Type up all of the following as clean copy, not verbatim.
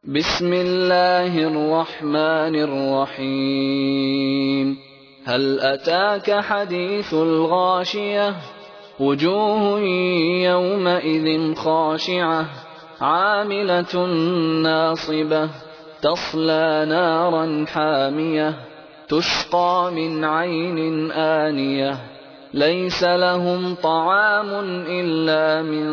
بسم الله الرحمن الرحيم. هل أتاك حديث الغاشية؟ وجوه يومئذ خاشعة عاملة ناصبة تصلى نارا حامية تسقى من عين آنية ليس لهم طعام إلا من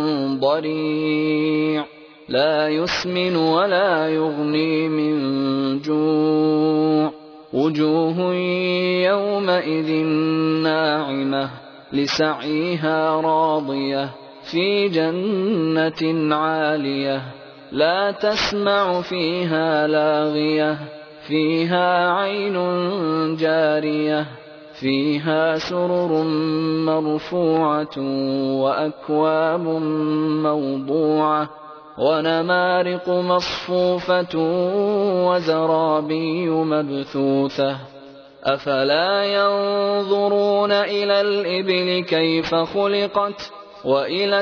ضريع لا يسمن ولا يغني من جوع. وجوه يومئذ ناعمة لسعيها راضية في جنة عالية لا تسمع فيها لاغية فيها عين جارية فيها سرر مرفوعة وأكواب موضوعة ونمارق مصفوفة وزرابي مبثوثة. أفلا ينظرون إلى الإبل كيف خلقت وإلى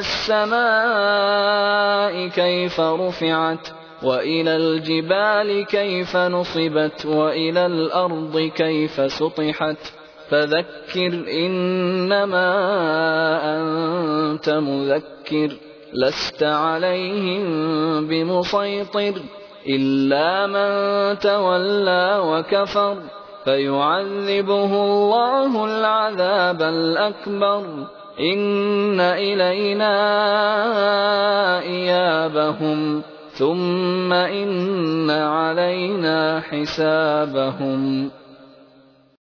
السماء كيف رفعت وإلى الجبال كيف نصبت وإلى الأرض كيف سطحت. فذكر إنما أنت مذكر لست عليهم بمسيطر إلا من تولى وكفر فيعذبه الله العذاب الأكبر. إن إلينا إيابهم ثم إن علينا حسابهم.